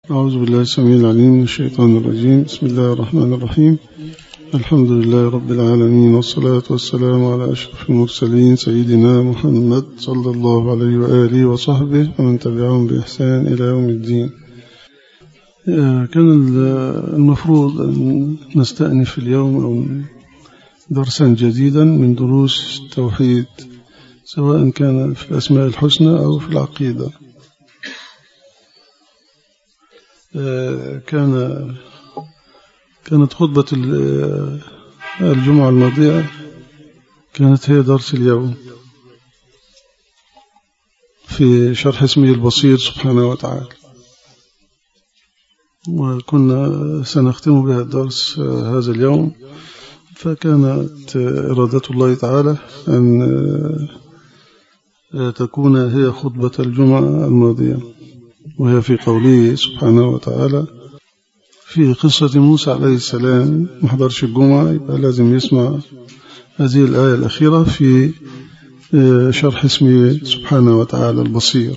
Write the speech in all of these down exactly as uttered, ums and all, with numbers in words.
أعوذ بالله السميع العليم من الشيطان الرجيم. بسم الله الرحمن الرحيم. الحمد لله رب العالمين، والصلاة والسلام على أشرف المرسلين سيدنا محمد صلى الله عليه وآله وصحبه ومن تبعهم بإحسان إلى يوم الدين. كان المفروض أن نستأنف اليوم أو درسا جديدا من دروس التوحيد، سواء كان في الأسماء الحسنى أو في العقيدة. كان كانت خطبة الجمعة الماضية كانت هي درس اليوم في شرح اسمه البصير سبحانه وتعالى، وكنا سنختم بها الدرس هذا اليوم. فكانت إرادة الله تعالى أن تكون هي خطبة الجمعة الماضية، وهي في قوله سبحانه وتعالى في قصة موسى عليه السلام. ما حضرش الجمعة يبقى لازم يسمع هذه الآية الأخيرة في شرح اسمه سبحانه وتعالى البصير،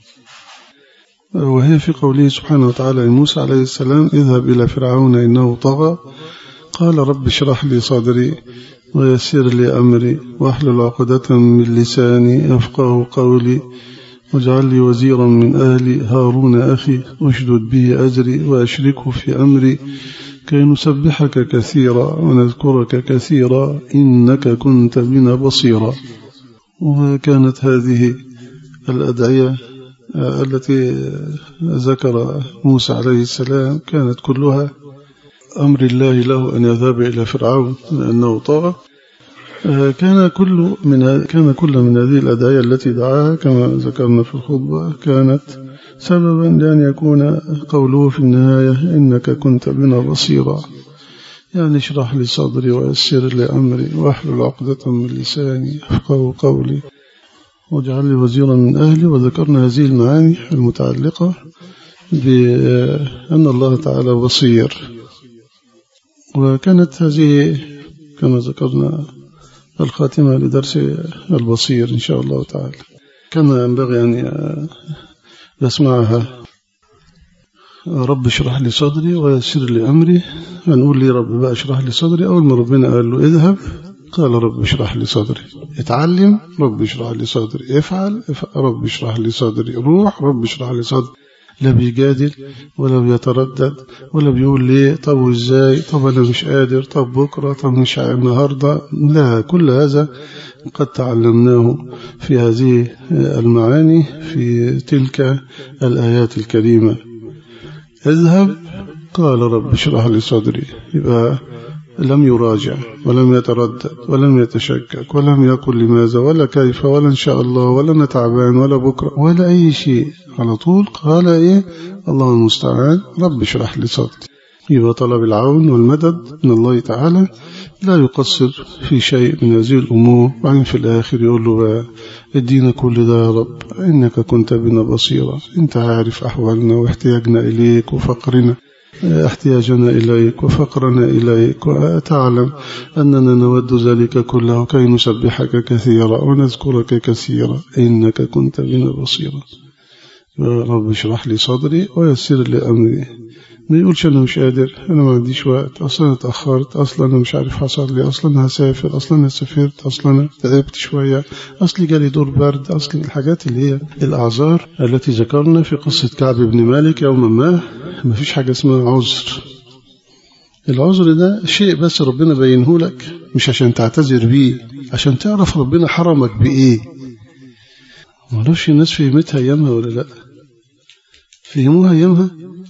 وهي في قوله سبحانه وتعالى لموسى عليه السلام اذهب إلى فرعون إنه طغى قال رب اشرح لي صدري ويسر لي أمري واحلل عقدة من لساني يفقهوا قولي واجعل لي وزيرا من أهلي هارون أخي أشدد به أزري وأشركه في أمري كي نسبحك كثيرا ونذكرك كثيرا إنك كنت بنا بصيرا. وكانت هذه الأدعية التي ذكر موسى عليه السلام كانت كلها أمر الله له أن يذهب إلى فرعون لأنه طغى. كان كل من كان كل من هذه الأدعية التي دعاها كما ذكرنا في الخطبة كانت سببا لأن يكون قوله في النهاية إنك كنت بنا بصيرا، يعني اشرح لي صدري ويسر لي أمري واحلل عقدة من لساني يفقهوا قولي واجعل لي وزيرا من أهلي. وذكرنا هذه المعاني المتعلقة بأن الله تعالى بصير. وكانت هذه كما ذكرنا الخاتمة لدرس البصير إن شاء الله تعالى. كما ينبغي أن يسمعها رب اشرح لي صدري ويسر لي أمري. هنقول لي رب بقى اشرح لي صدري. أول ما ربنا قال له اذهب قال رب اشرح لي صدري. اتعلم رب اشرح لي صدري. افعل رب اشرح لي صدري. روح رب اشرح لي صدري. لا بيجادل ولا بيتردد ولا بيقول ليه طب وازاي طب انا مش قادر طب بكره طب مش النهارده. لا، كل هذا قد تعلمناه في هذه المعاني في تلك الآيات الكريمة. اذهب قال رب اشرح لي صدري، يبقى لم يراجع ولم يتردد ولم يتشكك ولم يقل لماذا ولا كيف ولا إن شاء الله ولا نتعبان ولا بكرة ولا أي شيء. على طول قال إيه الله المستعان رب اشرح لي صدري. يبقى طلب العون والمدد من الله تعالى لا يقصر في شيء من هذه الأمور. وبعدين في الآخر يقول له ادينا كل ده يا رب إنك كنت بنا بصيرا. انت عارف أحوالنا واحتياجنا إليك وفقرنا احتياجنا إليك وفقرنا إليك، وتعلم أننا نود ذلك كله كي نسبحك كثيرا ونذكرك كثيرا إنك كنت بنا بصيرا. رب اشرح لي صدري ويسر لي أمري. ما يقولش أنا مش قادر، أنا ما عنديش وقت، أصلا اتأخرت، أصلا أنا مش عارف حصل لي، أصلا هسافر، أصلا أنا سافرت، أصلا أنا تعبت شوية، أصلي جالي دور برد، أصلي الحاجات اللي هي الأعذار التي ذكرنا في قصة كعب بن مالك يوما ما. ما فيش حاجة اسمها عذر. العذر ده شيء بس ربنا بينه لك مش عشان تعتذر بيه، عشان تعرف ربنا حرمك بإيه. معرفش الناس فهمتها أيامها ولا لا؟ فهموها أيامها؟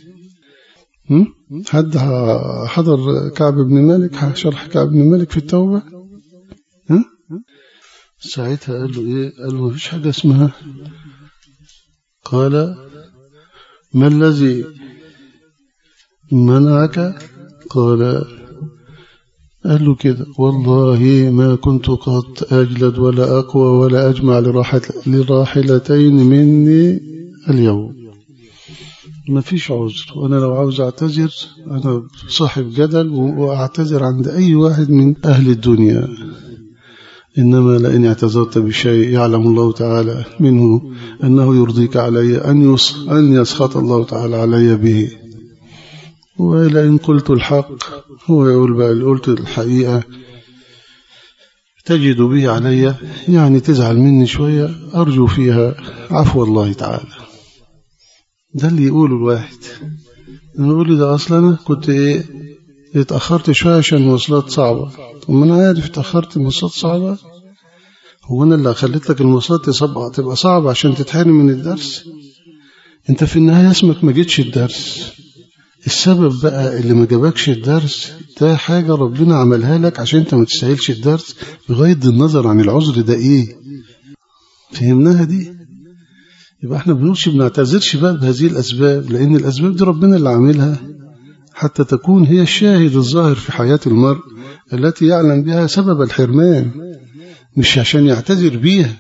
حد حضر كعب بن مالك شرح كعب بن مالك في التوبة؟ ها؟ ساعتها قال له إيه؟ قال له مفيش حاجة اسمها. قال ما الذي منعك؟ قال قال له كده والله ما كنت قط أجلد ولا أقوى ولا أجمع لراحلتين مني اليوم. ما فيش عذر، وأنا لو عاوز أعتذر أنا صاحب جدل وأعتذر عند أي واحد من أهل الدنيا. إنما لئن اعتذرت بشيء يعلم الله تعالى منه أنه يرضيك علي أن أن يسخط الله تعالى علي به. ولئن قلت الحق، هو يقول بقى قلت الحقيقة تجد به علي، يعني تزعل مني شوية، أرجو فيها عفو الله تعالى. ده اللي يقوله الواحد. نقول لي ده أصلا أنا كنت إيه اتأخرت شوية عشان المواصلات صعبة. وما أنا عارف اتأخرت المواصلات صعبة، هو أنا اللي خليت لك المواصلات تبقى صعبة عشان تتحرم من الدرس؟ أنت في النهاية اسمك ما جيتش الدرس. السبب بقى اللي ما جابكش الدرس ده حاجة ربنا عملها لك عشان أنت ما تستاهلش الدرس، بغض النظر عن العذر ده إيه. فهمناها دي؟ يبقى احنا بنقولش بنعتذرش بقى بهذه الأسباب، لأن الأسباب دي ربنا اللي عاملها حتى تكون هي الشاهد الظاهر في حياة المرء التي يعلم بها سبب الحرمان، مش عشان يعتذر بيها.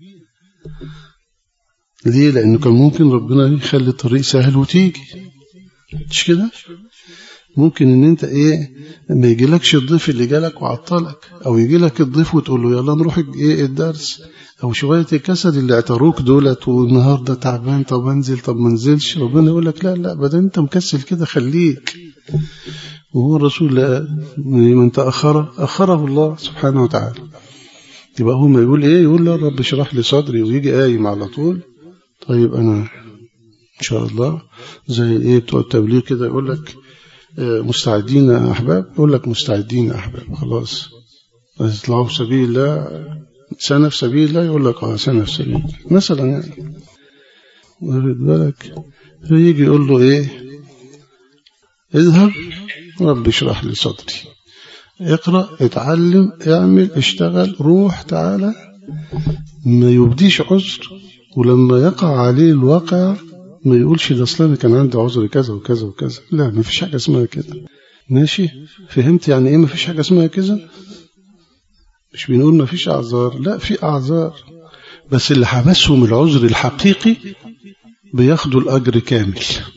ليه؟ لأنه كان ممكن ربنا يخلي الطريق سهل وتيجي، مش كده؟ ممكن ان انت ايه ما يجيلكش الضيف اللي جالك وعطلك، او يجيلك الضيف وتقول له يلا نروح ايه الدرس، او شوية الكسل اللي اعتروك دولت والنهاردة تعبان، طب انزل طب ما انزلش، ربنا يقول لك لا لا بدل انت مكسل كده خليك. وهو الرسول من تأخر أخره الله سبحانه وتعالى. يبقى هو ما يقول ايه، يقول لا رب اشرح لي صدري ويجي قايم على طول. طيب انا ان شاء الله زي ايه بتوع التبليغ كده يقول لك مستعدين يا احباب، يقول لك مستعدين يا احباب، خلاص اطلعوا في سبيل الله، سنة في سبيل الله، يقول لك اه سنة في سبيل الله مثلا يعني. واخد بالك؟ فيجي يقول له ايه، اذهب رب اشرح لي صدري، اقرأ اتعلم اعمل اشتغل روح تعالى، ما يبديش عذر. ولما يقع عليه الواقع ما يقولش ده اصلا كان عندي عذر كذا وكذا وكذا، لا ما فيش حاجة اسمها كده. ماشي؟ فهمت يعني ايه ما فيش حاجة اسمها كذا؟ مش بنقول ما فيش اعذار، لا في اعذار، بس اللي حبسهم العذر الحقيقي بياخدوا الاجر كامل.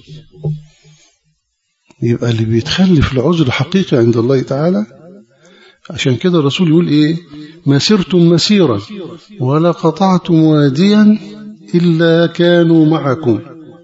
يبقى اللي بيتخلف العذر الحقيقي عند الله تعالى. عشان كده الرسول يقول ايه، ما سرتم مسيرا ولا قطعتم واديا إلا كانوا معكم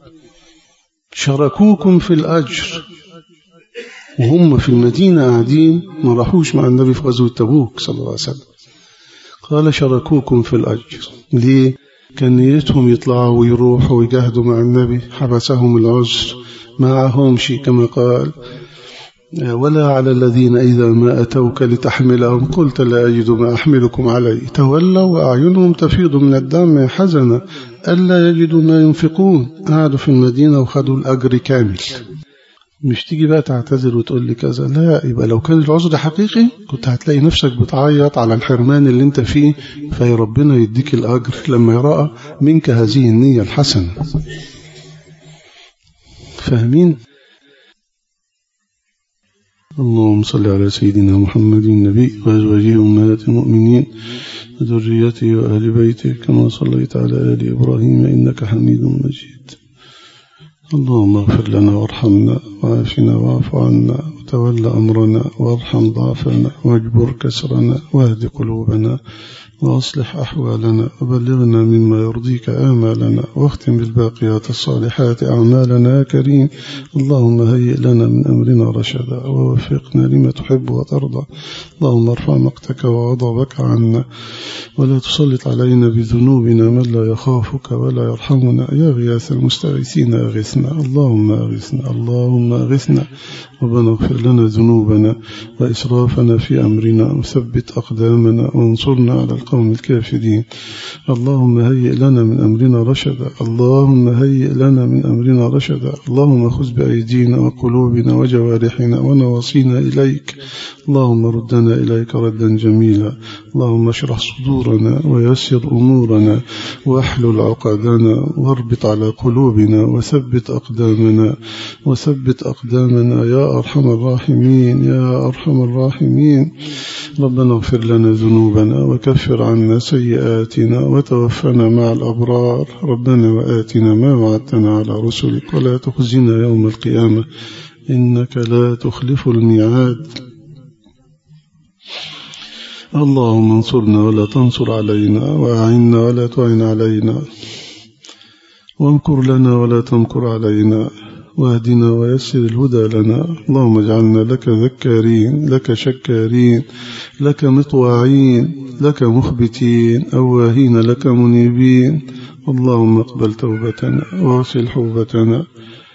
شاركوكم في الأجر. وهم في المدينة قاعدين ما راحوش مع النبي في غزوة تبوك صلى الله عليه وسلم، قال شاركوكم في الأجر. ليه؟ كان نيتهم يطلعوا ويروحوا ويجاهدوا مع النبي، حبسهم العذر معهم شيء كما قال ولا على الذين إذا ما أتوك لتحملهم قلت لا أجد ما أحملكم عليه تولوا وأعينهم تفيض من الدم حزنا ألا يجدوا ما ينفقون. قعدوا في المدينة وخدوا الأجر كامل. مش تيجي بقى تعتذر وتقول لي كذا، لا. يبقى لو كان العذر حقيقي كنت هتلاقي نفسك بتعيط على الحرمان اللي انت فيه، فيا ربنا يديك الأجر لما يرى منك هذه النية الحسنة. فاهمين؟ اللهم صل على سيدنا محمد النبي وأزواجه أمهات المؤمنين وذريته وأهل بيته كما صليت على آل إبراهيم إنك حميد مجيد. اللهم اغفر لنا وارحمنا وعافنا واعف عنا وتول أمرنا وارحم ضعفنا واجبر كسرنا واهد قلوبنا وأصلح أحوالنا وبلغنا مما يرضيك آمالنا واختم بالباقيات الصالحات أعمالنا يا كريم. اللهم هيئ لنا من أمرنا رشدا ووفقنا لما تحب وترضى. اللهم ارفع مقتك وغضبك عنا ولا تسلط علينا بذنوبنا من لا يخافك ولا يرحمنا. يا غياث المستغيثين أغثنا، اللهم أغثنا اللهم أغثنا. ربنا اغفر لنا ذنوبنا وإسرافنا في أمرنا وثبت أقدامنا وانصرنا على القوم الكافرين. اللهم هيئ لنا من أمرنا رشدا اللهم هيئ لنا من أمرنا رشدا. اللهم خذ بأيدينا وقلوبنا وجوارحنا ونواصينا إليك. اللهم ردنا إليك ردا جميلا. اللهم اشرح صدورنا ويسر أمورنا واحلل عقدنا واربط على قلوبنا وثبت أقدامنا وثبت أقدامنا يا أرحم الراحمين يا أرحم الراحمين. ربنا اغفر لنا ذنوبنا وكفر عنا سيئاتنا وتوفنا مع الأبرار. ربنا وآتنا ما وعدتنا على رسلك ولا تخزنا يوم القيامة إنك لا تخلف الميعاد. اللهم انصرنا ولا تنصر علينا، وأعنا ولا تعن علينا، وامكر لنا ولا تمكر علينا، واهدنا ويسر الهدى لنا. اللهم اجعلنا لك ذكارين، لك شكارين، لك مطواعين، لك مخبتين، أواهين لك منيبين. اللهم اقبل توبتنا واغسل حوبتنا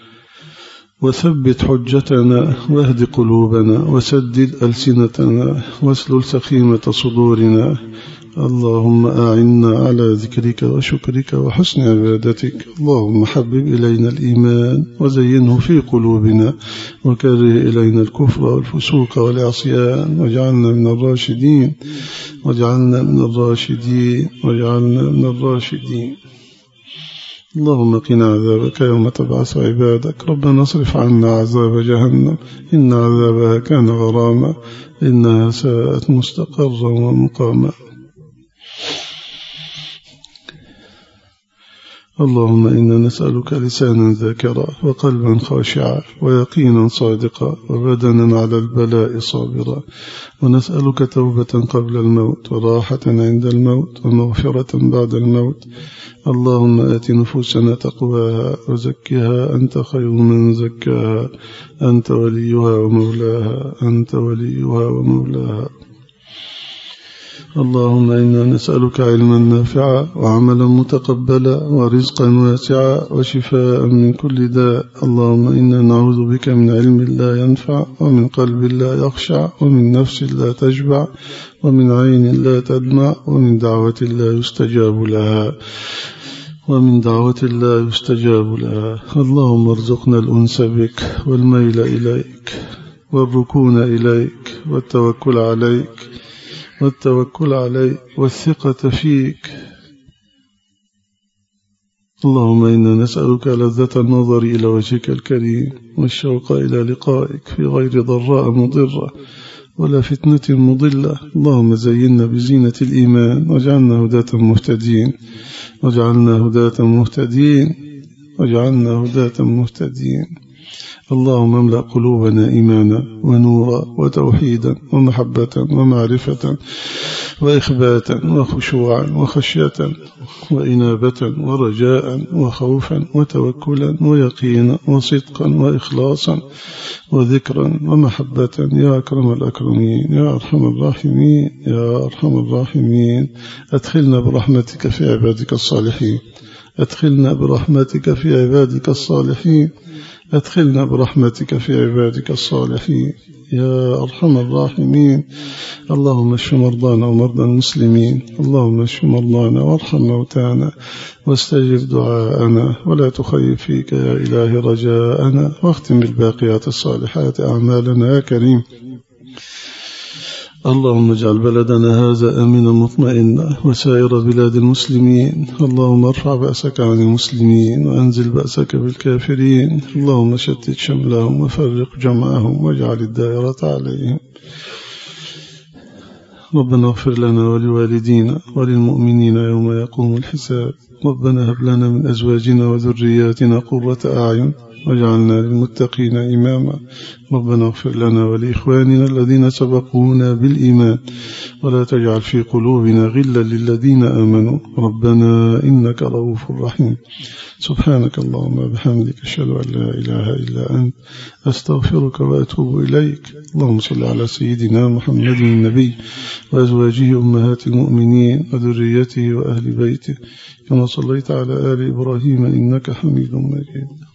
وثبت حجتنا واهد قلوبنا وسدد ألسنتنا واسلل سخيمة صدورنا. اللهم أعنا على ذكرك وشكرك وحسن عبادتك. اللهم حبب إلينا الإيمان وزينه في قلوبنا وكره إلينا الكفر والفسوق والعصيان، واجعلنا من الراشدين واجعلنا من الراشدين واجعلنا من الراشدين. اللهم قنا عذابك يوم تبعث عبادك. ربنا اصرف عنا عذاب جهنم إن عذابها كان غراما إنها ساءت مستقرا ومقاما. اللهم إنا نسألك لسانا ذاكرا وقلبا خاشعا ويقينا صادقا وبدنا على البلاء صابرا، ونسألك توبة قبل الموت وراحة عند الموت ومغفرة بعد الموت. اللهم آت نفوسنا تقواها وزكها أنت خير من زكاها، أنت وليها ومولاها، أنت وليها ومولاها. اللهم إنا نسألك علما نافعا وعملا متقبلا ورزقا واسعا وشفاء من كل داء. اللهم إنا نعوذ بك من علم لا ينفع ومن قلب لا يخشع ومن نفس لا تشبع ومن عين لا تدمع ومن دعوة لا يستجاب لها ومن دعوة لا يستجاب لها. اللهم ارزقنا الأنس بك والميل إليك والركون إليك والتوكل عليك والتوكل عليك والثقة فيك. اللهم إنا نسألك لذة النظر إلى وجهك الكريم والشوق إلى لقائك في غير ضراء مضرة ولا فتنة مضلة. اللهم زينا بزينة الإيمان واجعلنا هداة مهتدين واجعلنا هداة مهتدين واجعلنا هداة مهتدين. اللهم املأ قلوبنا إيمانا ونورا وتوحيدا ومحبة ومعرفة وإخباتا وخشوعا وخشية وإنابة ورجاء وخوفا وتوكلا ويقينا وصدقا وإخلاصا وذكرا ومحبة يا أكرم الأكرمين يا أرحم الراحمين يا أرحم الراحمين. أدخلنا برحمتك في عبادك الصالحين أدخلنا برحمتك في عبادك الصالحين أدخلنا برحمتك في عبادك الصالحين يا أرحم الراحمين. اللهم اشف مرضانا ومرضى المسلمين. اللهم اشف مرضانا وارحم موتانا واستجب دعاءنا ولا تخيب فيك يا إله رجاءنا، واختم بالباقيات الصالحات أعمالنا يا كريم. اللهم اجعل بلدنا هذا آمنا مطمئنا وسائر بلاد المسلمين. اللهم ارفع بأسك عن المسلمين وأنزل بأسك بالكافرين. اللهم شتت شملهم وفرق جمعهم واجعل الدائرة عليهم. ربنا اغفر لنا ولوالدينا وللمؤمنين يوم يقوم الحساب. ربنا هب لنا من أزواجنا وذرياتنا قرة أعين واجعلنا للمتقين إماما. ربنا اغفر لنا ولإخواننا الذين سبقونا بالإيمان ولا تجعل في قلوبنا غلا للذين آمنوا ربنا إنك رؤوف رحيم. سبحانك اللهم وبحمدك أشهد أن لا إله إلا أنت أستغفرك وأتوب إليك. اللهم صل على سيدنا محمد النبي وأزواجه أمهات المؤمنين وذريته وأهل بيته كما صليت على آل إبراهيم إنك حميد مجيد.